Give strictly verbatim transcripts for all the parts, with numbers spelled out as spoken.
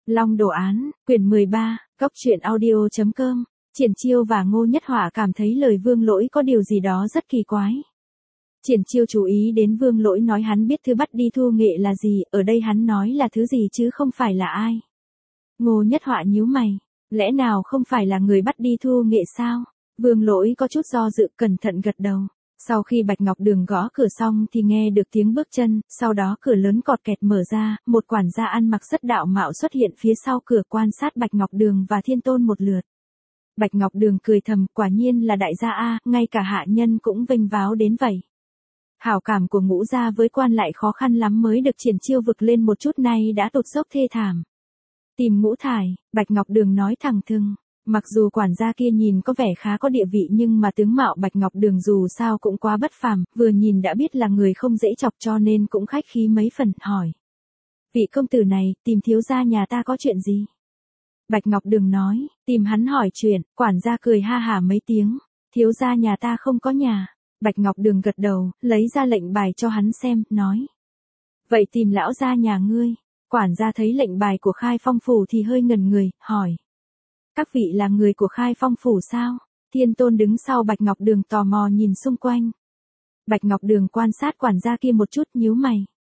Long đồ án, quyển mười ba, Cốc truyện audio chấm com. Triển Chiêu và Ngô Nhất Họa cảm thấy lời Vương Lỗi có điều gì đó rất kỳ quái. Triển Chiêu chú ý đến Vương Lỗi nói hắn biết thứ bắt đi thu nghệ là gì, ở đây hắn nói là thứ gì chứ không phải là ai. Ngô Nhất Họa nhíu mày, lẽ nào không phải là người bắt đi thu nghệ sao? Vương Lỗi có chút do dự, cẩn thận gật đầu. Sau khi Bạch Ngọc Đường gõ cửa xong thì nghe được tiếng bước chân, sau đó cửa lớn cọt kẹt mở ra, một quản gia ăn mặc rất đạo mạo xuất hiện phía sau cửa quan sát Bạch Ngọc Đường và Thiên Tôn một lượt. Bạch Ngọc Đường cười thầm, quả nhiên là đại gia a, ngay cả hạ nhân cũng vênh váo đến vậy. Hảo cảm của Ngũ gia với quan lại khó khăn lắm mới được Triển Chiêu vực lên một chút, nay đã tụt dốc thê thảm. Tìm Ngũ Thải, Bạch Ngọc Đường nói thẳng thừng. Mặc dù quản gia kia nhìn có vẻ khá có địa vị nhưng mà tướng mạo Bạch Ngọc Đường dù sao cũng quá bất phàm, vừa nhìn đã biết là người không dễ chọc cho nên cũng khách khí mấy phần, hỏi. Vị công tử này, tìm thiếu gia nhà ta có chuyện gì? Bạch Ngọc Đường nói, tìm hắn hỏi chuyện, quản gia cười ha hả mấy tiếng, thiếu gia nhà ta không có nhà. Bạch Ngọc Đường gật đầu, lấy ra lệnh bài cho hắn xem, nói. Vậy tìm lão gia nhà ngươi. Quản gia thấy lệnh bài của Khai Phong Phủ thì hơi ngần người, hỏi. Các vị là người của Khai Phong Phủ sao? Thiên Tôn đứng sau Bạch Ngọc Đường tò mò nhìn xung quanh. Bạch Ngọc Đường quan sát quản gia kia một chút, nhíu mày.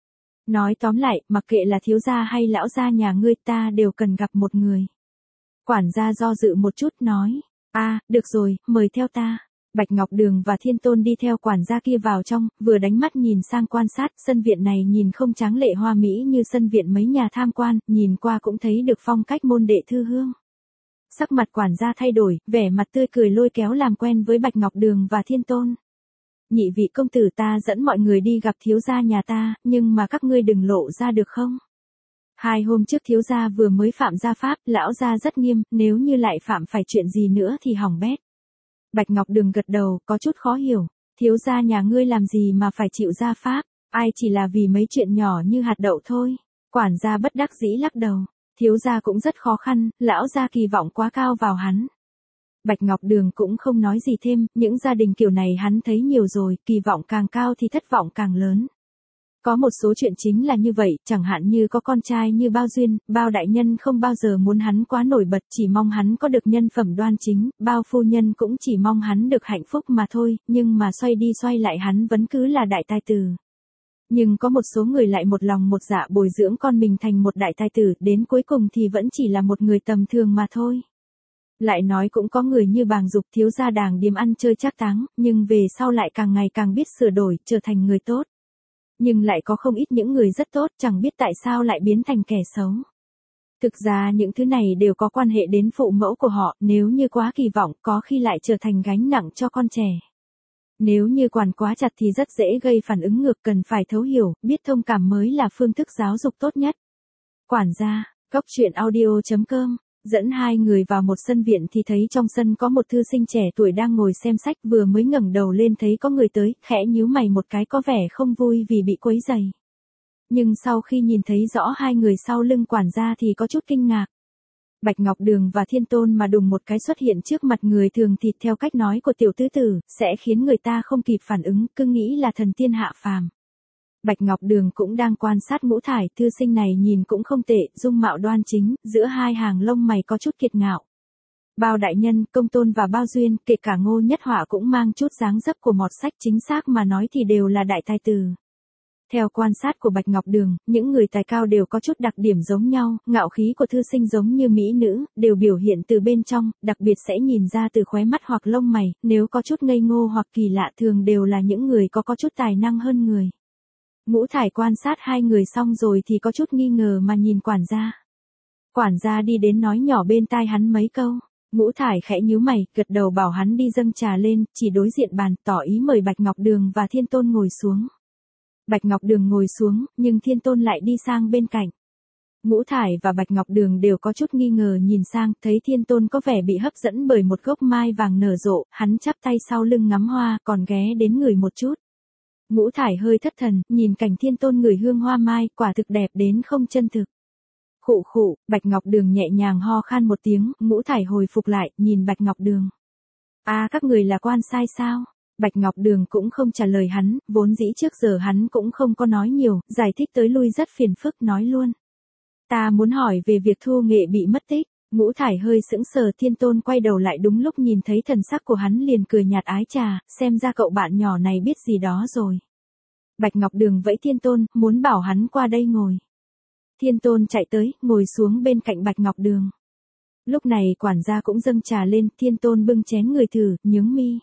Nói tóm lại, mặc kệ là thiếu gia hay lão gia nhà ngươi, ta đều cần gặp một người. Quản gia do dự một chút nói, a, à, được rồi, mời theo ta. Bạch Ngọc Đường và Thiên Tôn đi theo quản gia kia vào trong, vừa đánh mắt nhìn sang quan sát, sân viện này nhìn không tráng lệ hoa mỹ như sân viện mấy nhà tham quan, nhìn qua cũng thấy được phong cách môn đệ thư hương. Sắc mặt quản gia thay đổi, vẻ mặt tươi cười lôi kéo làm quen với Bạch Ngọc Đường và Thiên Tôn. Nhị vị công tử, ta dẫn mọi người đi gặp thiếu gia nhà ta, nhưng mà các ngươi đừng lộ ra được không? Hai hôm trước thiếu gia vừa mới phạm gia pháp, lão gia rất nghiêm, nếu như lại phạm phải chuyện gì nữa thì hỏng bét. Bạch Ngọc Đường gật đầu, có chút khó hiểu, thiếu gia nhà ngươi làm gì mà phải chịu gia pháp, ai chỉ là vì mấy chuyện nhỏ như hạt đậu thôi. Quản gia bất đắc dĩ lắc đầu. Thiếu gia cũng rất khó khăn, lão gia kỳ vọng quá cao vào hắn. Bạch Ngọc Đường cũng không nói gì thêm, những gia đình kiểu này hắn thấy nhiều rồi, kỳ vọng càng cao thì thất vọng càng lớn. Có một số chuyện chính là như vậy, chẳng hạn như có con trai như Bao Duyên, Bao đại nhân không bao giờ muốn hắn quá nổi bật, chỉ mong hắn có được nhân phẩm đoan chính, Bao phu nhân cũng chỉ mong hắn được hạnh phúc mà thôi, nhưng mà xoay đi xoay lại hắn vẫn cứ là đại tài tử. Nhưng có một số người lại một lòng một dạ bồi dưỡng con mình thành một đại tài tử, đến cuối cùng thì vẫn chỉ là một người tầm thường mà thôi. Lại nói cũng có người như Bàng Dục, thiếu gia đàng điếm ăn chơi trác táng, nhưng về sau lại càng ngày càng biết sửa đổi, trở thành người tốt. Nhưng lại có không ít những người rất tốt, chẳng biết tại sao lại biến thành kẻ xấu. Thực ra những thứ này đều có quan hệ đến phụ mẫu của họ, nếu như quá kỳ vọng, có khi lại trở thành gánh nặng cho con trẻ. Nếu như quản quá chặt thì rất dễ gây phản ứng ngược, cần phải thấu hiểu, biết thông cảm mới là phương thức giáo dục tốt nhất. Quản gia, Cốc truyện audio chấm com, dẫn hai người vào một sân viện thì thấy trong sân có một thư sinh trẻ tuổi đang ngồi xem sách, vừa mới ngẩng đầu lên thấy có người tới, khẽ nhíu mày một cái có vẻ không vui vì bị quấy rầy. Nhưng sau khi nhìn thấy rõ hai người sau lưng quản gia thì có chút kinh ngạc. Bạch Ngọc Đường và Thiên Tôn mà đùng một cái xuất hiện trước mặt người thường thì theo cách nói của tiểu tứ tử, sẽ khiến người ta không kịp phản ứng, cứ nghĩ là thần tiên hạ phàm. Bạch Ngọc Đường cũng đang quan sát Ngũ Thải, thư sinh này nhìn cũng không tệ, dung mạo đoan chính, giữa hai hàng lông mày có chút kiệt ngạo. Bao đại nhân, Công Tôn và Bao Duyên, kể cả Ngô Nhất Họa cũng mang chút dáng dấp của mọt sách, chính xác mà nói thì đều là đại tài tử. Theo quan sát của Bạch Ngọc Đường, những người tài cao đều có chút đặc điểm giống nhau, ngạo khí của thư sinh giống như mỹ nữ, đều biểu hiện từ bên trong, đặc biệt sẽ nhìn ra từ khóe mắt hoặc lông mày, nếu có chút ngây ngô hoặc kỳ lạ thường đều là những người có có chút tài năng hơn người. Ngũ Thải quan sát hai người xong rồi thì có chút nghi ngờ mà nhìn quản gia. Quản gia đi đến nói nhỏ bên tai hắn mấy câu, Ngũ Thải khẽ nhíu mày, gật đầu bảo hắn đi dâng trà lên, chỉ đối diện bàn, tỏ ý mời Bạch Ngọc Đường và Thiên Tôn ngồi xuống. Bạch Ngọc Đường ngồi xuống, nhưng Thiên Tôn lại đi sang bên cạnh. Ngũ Thải và Bạch Ngọc Đường đều có chút nghi ngờ nhìn sang, thấy Thiên Tôn có vẻ bị hấp dẫn bởi một gốc mai vàng nở rộ, hắn chắp tay sau lưng ngắm hoa, còn ghé đến người một chút. Ngũ Thải hơi thất thần, nhìn cảnh Thiên Tôn ngửi hương hoa mai, quả thực đẹp đến không chân thực. Khụ khụ, Bạch Ngọc Đường nhẹ nhàng ho khan một tiếng, Ngũ Thải hồi phục lại, nhìn Bạch Ngọc Đường. À, các người là quan sai sao? Bạch Ngọc Đường cũng không trả lời hắn, vốn dĩ trước giờ hắn cũng không có nói nhiều, giải thích tới lui rất phiền phức, nói luôn. Ta muốn hỏi về việc Thu Nghệ bị mất tích. Ngũ Thải hơi sững sờ, Thiên Tôn quay đầu lại đúng lúc nhìn thấy thần sắc của hắn liền cười nhạt ái trà, xem ra cậu bạn nhỏ này biết gì đó rồi. Bạch Ngọc Đường vẫy Thiên Tôn, muốn bảo hắn qua đây ngồi. Thiên Tôn chạy tới, ngồi xuống bên cạnh Bạch Ngọc Đường. Lúc này quản gia cũng dâng trà lên, Thiên Tôn bưng chén người thử, nhướng mi.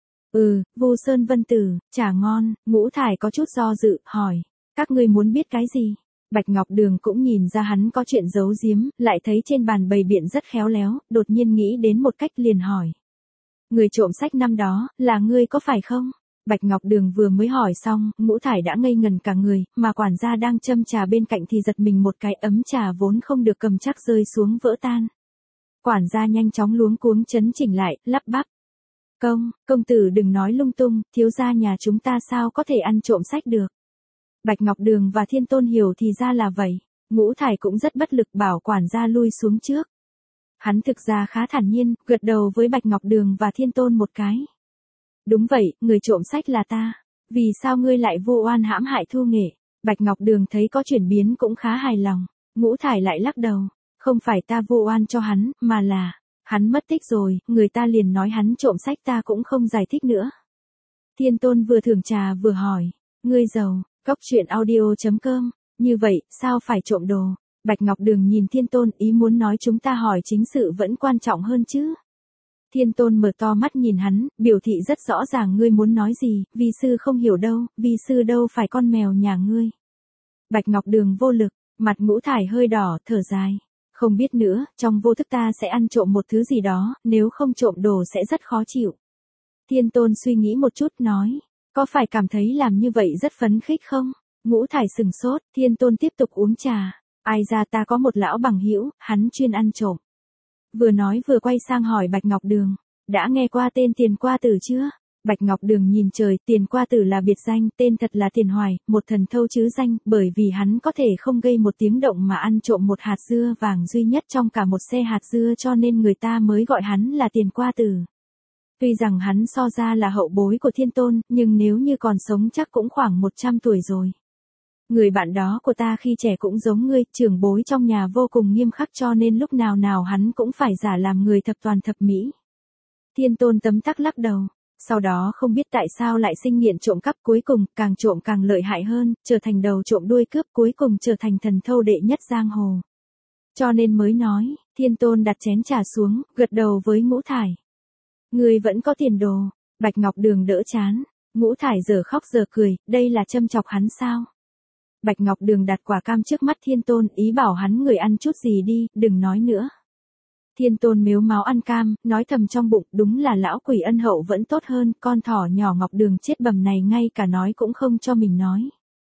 Ừ, Vu Sơn Vân Tử, trà ngon. Ngũ Thải có chút do dự, hỏi. Các ngươi muốn biết cái gì? Bạch Ngọc Đường cũng nhìn ra hắn có chuyện giấu giếm, lại thấy trên bàn bày biện rất khéo léo, đột nhiên nghĩ đến một cách liền hỏi. Người trộm sách năm đó, là ngươi có phải không? Bạch Ngọc Đường vừa mới hỏi xong, Ngũ Thải đã ngây ngần cả người, mà quản gia đang châm trà bên cạnh thì giật mình một cái, ấm trà vốn không được cầm chắc rơi xuống vỡ tan. Quản gia nhanh chóng luống cuống chấn chỉnh lại, lắp bắp. Công, công tử đừng nói lung tung, thiếu gia nhà chúng ta sao có thể ăn trộm sách được. Bạch Ngọc Đường và Thiên Tôn hiểu thì ra là vậy. Ngũ Thải cũng rất bất lực bảo quản gia lui xuống trước. Hắn thực ra khá thản nhiên, gật đầu với Bạch Ngọc Đường và Thiên Tôn một cái. Đúng vậy, người trộm sách là ta. Vì sao ngươi lại vô oan hãm hại Thu Nghệ? Bạch Ngọc Đường thấy có chuyển biến cũng khá hài lòng. Ngũ Thải lại lắc đầu. Không phải ta vô oan cho hắn, mà là, hắn mất tích rồi, người ta liền nói hắn trộm sách, ta cũng không giải thích nữa. Thiên Tôn vừa thưởng trà vừa hỏi. Ngươi giàu, Cốc truyện audio chấm com. Như vậy, sao phải trộm đồ? Bạch Ngọc Đường nhìn Thiên Tôn, ý muốn nói chúng ta hỏi chính sự vẫn quan trọng hơn chứ. Thiên Tôn mở to mắt nhìn hắn, biểu thị rất rõ ràng ngươi muốn nói gì, vi sư không hiểu đâu, vi sư đâu phải con mèo nhà ngươi. Bạch Ngọc Đường vô lực, mặt Ngũ Thải hơi đỏ, thở dài. Không biết nữa, trong vô thức ta sẽ ăn trộm một thứ gì đó, nếu không trộm đồ sẽ rất khó chịu. Thiên Tôn suy nghĩ một chút nói, có phải cảm thấy làm như vậy rất phấn khích không? Ngũ Thải sừng sốt, Thiên Tôn tiếp tục uống trà. Ai ra ta có một lão bằng hữu, hắn chuyên ăn trộm. Vừa nói vừa quay sang hỏi Bạch Ngọc Đường, đã nghe qua tên Tiền Qua Tử chưa? Bạch Ngọc Đường nhìn trời, Tiền Qua Tử là biệt danh, tên thật là Tiền Hoài, một thần thâu chứ danh, bởi vì hắn có thể không gây một tiếng động mà ăn trộm một hạt dưa vàng duy nhất trong cả một xe hạt dưa, cho nên người ta mới gọi hắn là Tiền Qua Tử. Tuy rằng hắn so ra là hậu bối của Thiên Tôn, nhưng nếu như còn sống chắc cũng khoảng một trăm tuổi rồi. Người bạn đó của ta khi trẻ cũng giống ngươi, trưởng bối trong nhà vô cùng nghiêm khắc, cho nên lúc nào nào hắn cũng phải giả làm người thập toàn thập mỹ. Thiên Tôn tấm tắc lắc đầu, sau đó không biết tại sao lại sinh nghiện trộm cắp, cuối cùng càng trộm càng lợi hại hơn, trở thành đầu trộm đuôi cướp, cuối cùng trở thành thần thâu đệ nhất giang hồ. Cho nên mới nói, Thiên Tôn đặt chén trà xuống, gật đầu với Ngũ Thải. Ngươi vẫn có tiền đồ. Bạch Ngọc Đường đỡ chán. Ngũ Thải giờ khóc giờ cười, đây là châm chọc hắn sao? Bạch Ngọc Đường đặt quả cam trước mắt Thiên Tôn, ý bảo hắn người ăn chút gì đi, đừng nói nữa. Thiên Tôn mếu máo ăn cam, nói thầm trong bụng, đúng là lão quỷ ân hậu vẫn tốt hơn, con thỏ nhỏ Ngọc Đường chết bầm này ngay cả nói cũng không cho mình nói.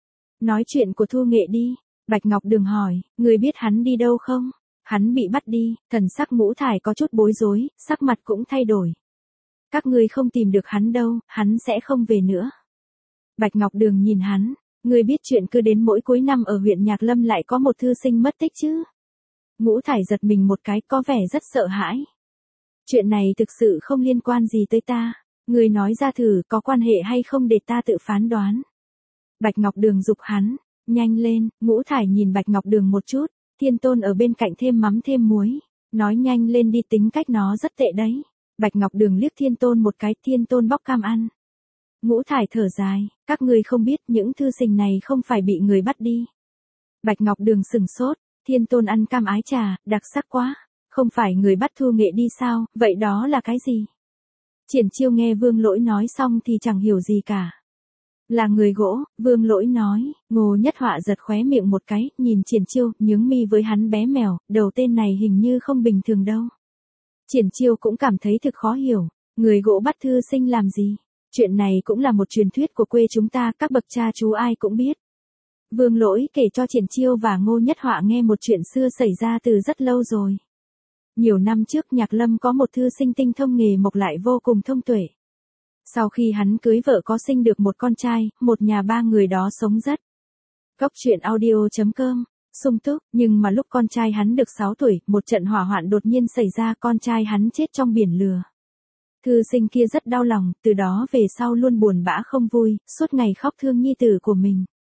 Nói chuyện của Thu Nghệ đi. Bạch Ngọc Đường hỏi, người biết hắn đi đâu không? Hắn bị bắt đi. Thần sắc Ngũ Thải có chút bối rối, sắc mặt cũng thay đổi. Các ngươi không tìm được hắn đâu, hắn sẽ không về nữa. Bạch Ngọc Đường nhìn hắn, ngươi biết chuyện cứ đến mỗi cuối năm ở huyện Nhạc Lâm lại có một thư sinh mất tích chứ? Ngũ Thải giật mình một cái, có vẻ rất sợ hãi. Chuyện này thực sự không liên quan gì tới ta, ngươi nói ra thử có quan hệ hay không để ta tự phán đoán. Bạch Ngọc Đường giục hắn, nhanh lên. Ngũ Thải nhìn Bạch Ngọc Đường một chút, Thiên Tôn ở bên cạnh thêm mắm thêm muối, nói nhanh lên đi, tính cách nó rất tệ đấy. Bạch Ngọc Đường liếc Thiên Tôn một cái, Thiên Tôn bóc cam ăn. Ngũ Thải thở dài, các ngươi không biết những thư sinh này không phải bị người bắt đi. Bạch Ngọc Đường sừng sốt, Thiên Tôn ăn cam ái trà, đặc sắc quá, không phải người bắt Thu Nghệ đi sao, vậy đó là cái gì? Triển Chiêu nghe Vương Lỗi nói xong thì chẳng hiểu gì cả. Là người gỗ, Vương Lỗi nói. Ngô Nhất Họa giật khóe miệng một cái, nhìn Triển Chiêu, nhướng mi với hắn, bé mèo, đầu tên này hình như không bình thường đâu. Triển Chiêu cũng cảm thấy thực khó hiểu, người gỗ bắt thư sinh làm gì? Chuyện này cũng là một truyền thuyết của quê chúng ta, các bậc cha chú ai cũng biết. Vương Lỗi kể cho Triển Chiêu và Ngô Nhất Họa nghe một chuyện xưa xảy ra từ rất lâu rồi. Nhiều năm trước Nhạc Lâm có một thư sinh tinh thông nghề mộc lại vô cùng thông tuệ. Sau khi hắn cưới vợ có sinh được một con trai, một nhà ba người đó sống rất. Cốc truyện audio chấm com, sung túc, nhưng mà lúc con trai hắn được sáu tuổi, một trận hỏa hoạn đột nhiên xảy ra, con trai hắn chết trong biển lửa. Thư sinh kia rất đau lòng, từ đó về sau luôn buồn bã không vui, suốt ngày khóc thương nhi tử của mình.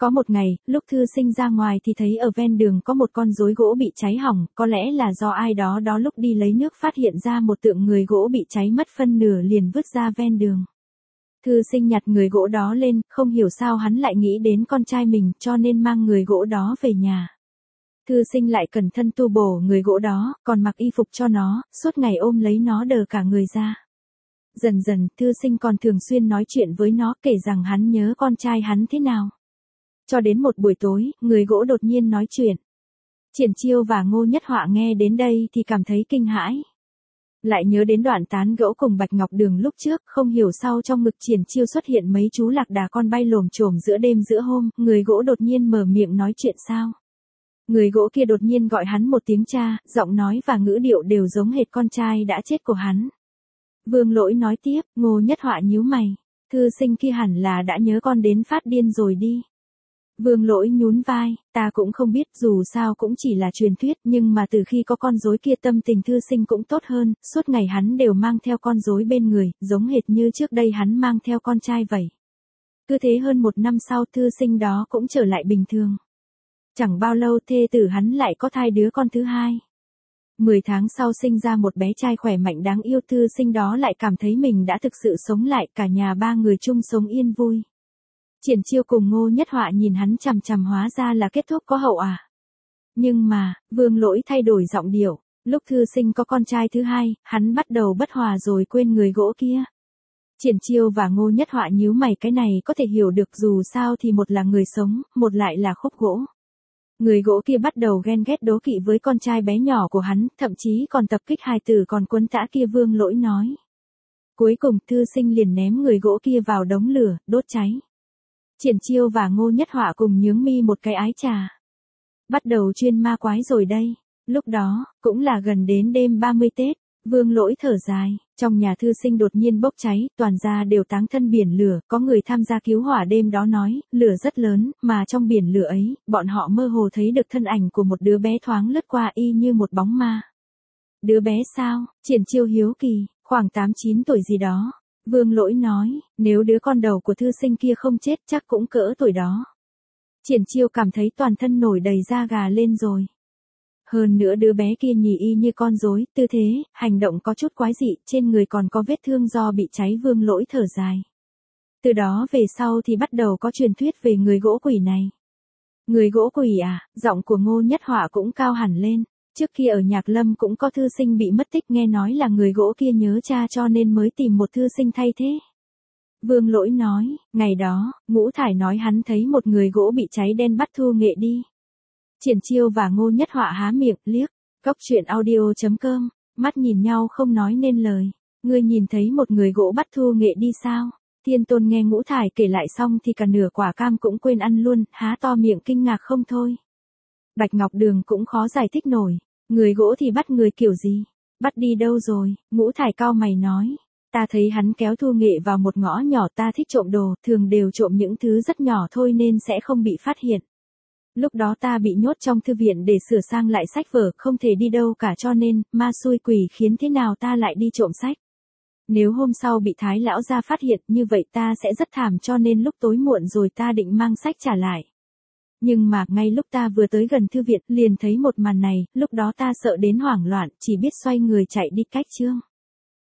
Có một ngày, lúc thư sinh ra ngoài thì thấy ở ven đường có một con rối gỗ bị cháy hỏng, có lẽ là do ai đó đó lúc đi lấy nước phát hiện ra một tượng người gỗ bị cháy mất phân nửa liền vứt ra ven đường. Thư sinh nhặt người gỗ đó lên, không hiểu sao hắn lại nghĩ đến con trai mình cho nên mang người gỗ đó về nhà. Thư sinh lại cẩn thận tu bổ người gỗ đó, còn mặc y phục cho nó, suốt ngày ôm lấy nó đờ cả người ra. Dần dần, thư sinh còn thường xuyên nói chuyện với nó kể rằng hắn nhớ con trai hắn thế nào. Cho đến một buổi tối, người gỗ đột nhiên nói chuyện. Triển Chiêu và Ngô Nhất Họa nghe đến đây thì cảm thấy kinh hãi. Lại nhớ đến đoạn tán gẫu cùng Bạch Ngọc Đường lúc trước, không hiểu sao trong ngực Triển Chiêu xuất hiện mấy chú lạc đà con bay lồm chồm giữa đêm giữa hôm, người gỗ đột nhiên mở miệng nói chuyện sao. Người gỗ kia đột nhiên gọi hắn một tiếng cha, giọng nói và ngữ điệu đều giống hệt con trai đã chết của hắn. Vương Lỗi nói tiếp, Ngô Nhất Họa nhíu mày, thư sinh kia hẳn là đã nhớ con đến phát điên rồi đi. Vương Lỗi nhún vai, ta cũng không biết, dù sao cũng chỉ là truyền thuyết, nhưng mà từ khi có con rối kia tâm tình thư sinh cũng tốt hơn, suốt ngày hắn đều mang theo con rối bên người, giống hệt như trước đây hắn mang theo con trai vậy. Cứ thế hơn một năm sau thư sinh đó cũng trở lại bình thường. Chẳng bao lâu thê tử hắn lại có thai đứa con thứ hai. Mười tháng sau sinh ra một bé trai khỏe mạnh đáng yêu, thư sinh đó lại cảm thấy mình đã thực sự sống lại, cả nhà ba người chung sống yên vui. Triển Chiêu cùng Ngô Nhất Họa nhìn hắn chằm chằm, hóa ra là kết thúc có hậu à. Nhưng mà, Vương Lỗi thay đổi giọng điệu, lúc thư sinh có con trai thứ hai, hắn bắt đầu bất hòa rồi quên người gỗ kia. Triển Chiêu và Ngô Nhất Họa nhíu mày, cái này có thể hiểu được, dù sao thì một là người sống, một lại là khúc gỗ. Người gỗ kia bắt đầu ghen ghét đố kỵ với con trai bé nhỏ của hắn, thậm chí còn tập kích hài tử còn quấn tã kia. Vương Lỗi nói. Cuối cùng thư sinh liền ném người gỗ kia vào đống lửa, đốt cháy. Triển Chiêu và Ngô Nhất Họa cùng nhướng mi một cái ái trà. Bắt đầu chuyên ma quái rồi đây. Lúc đó, cũng là gần đến đêm ba mươi Tết, Vương Lỗi thở dài, trong nhà thư sinh đột nhiên bốc cháy, toàn gia đều táng thân biển lửa, có người tham gia cứu hỏa đêm đó nói, lửa rất lớn, mà trong biển lửa ấy, bọn họ mơ hồ thấy được thân ảnh của một đứa bé thoáng lướt qua y như một bóng ma. Đứa bé sao? Triển Chiêu hiếu kỳ, khoảng tám chín tuổi gì đó. Vương Lỗi nói, nếu đứa con đầu của thư sinh kia không chết chắc cũng cỡ tuổi đó. Triển Chiêu cảm thấy toàn thân nổi đầy da gà lên rồi. Hơn nữa đứa bé kia nhì y như con rối, tư thế, hành động có chút quái dị, trên người còn có vết thương do bị cháy. Vương Lỗi thở dài. Từ đó về sau thì bắt đầu có truyền thuyết về người gỗ quỷ này. Người gỗ quỷ à, giọng của Ngô Nhất Họa cũng cao hẳn lên. Trước kia ở Nhạc Lâm cũng có thư sinh bị mất tích, nghe nói là người gỗ kia nhớ cha cho nên mới tìm một thư sinh thay thế. Vương Lỗi nói, ngày đó, Ngũ Thải nói hắn thấy một người gỗ bị cháy đen bắt Thu Nghệ đi. Triển Chiêu và Ngô Nhất Họa há miệng, liếc, Cốc Truyện Audio chấm com, mắt nhìn nhau không nói nên lời. Ngươi nhìn thấy một người gỗ bắt Thu Nghệ đi sao? Thiên Tôn nghe Ngũ Thải kể lại xong thì cả nửa quả cam cũng quên ăn luôn, há to miệng kinh ngạc không thôi. Bạch Ngọc Đường cũng khó giải thích nổi, người gỗ thì bắt người kiểu gì? Bắt đi đâu rồi? Ngũ Thải cau mày nói, ta thấy hắn kéo Thu Nghệ vào một ngõ nhỏ, ta thích trộm đồ, thường đều trộm những thứ rất nhỏ thôi nên sẽ không bị phát hiện. Lúc đó ta bị nhốt trong thư viện để sửa sang lại sách vở, không thể đi đâu cả cho nên, ma xui quỷ khiến thế nào ta lại đi trộm sách. Nếu hôm sau bị Thái lão gia phát hiện như vậy ta sẽ rất thảm, cho nên lúc tối muộn rồi ta định mang sách trả lại. Nhưng mà ngay lúc ta vừa tới gần thư viện liền thấy một màn này, lúc đó ta sợ đến hoảng loạn, chỉ biết xoay người chạy đi cách chương.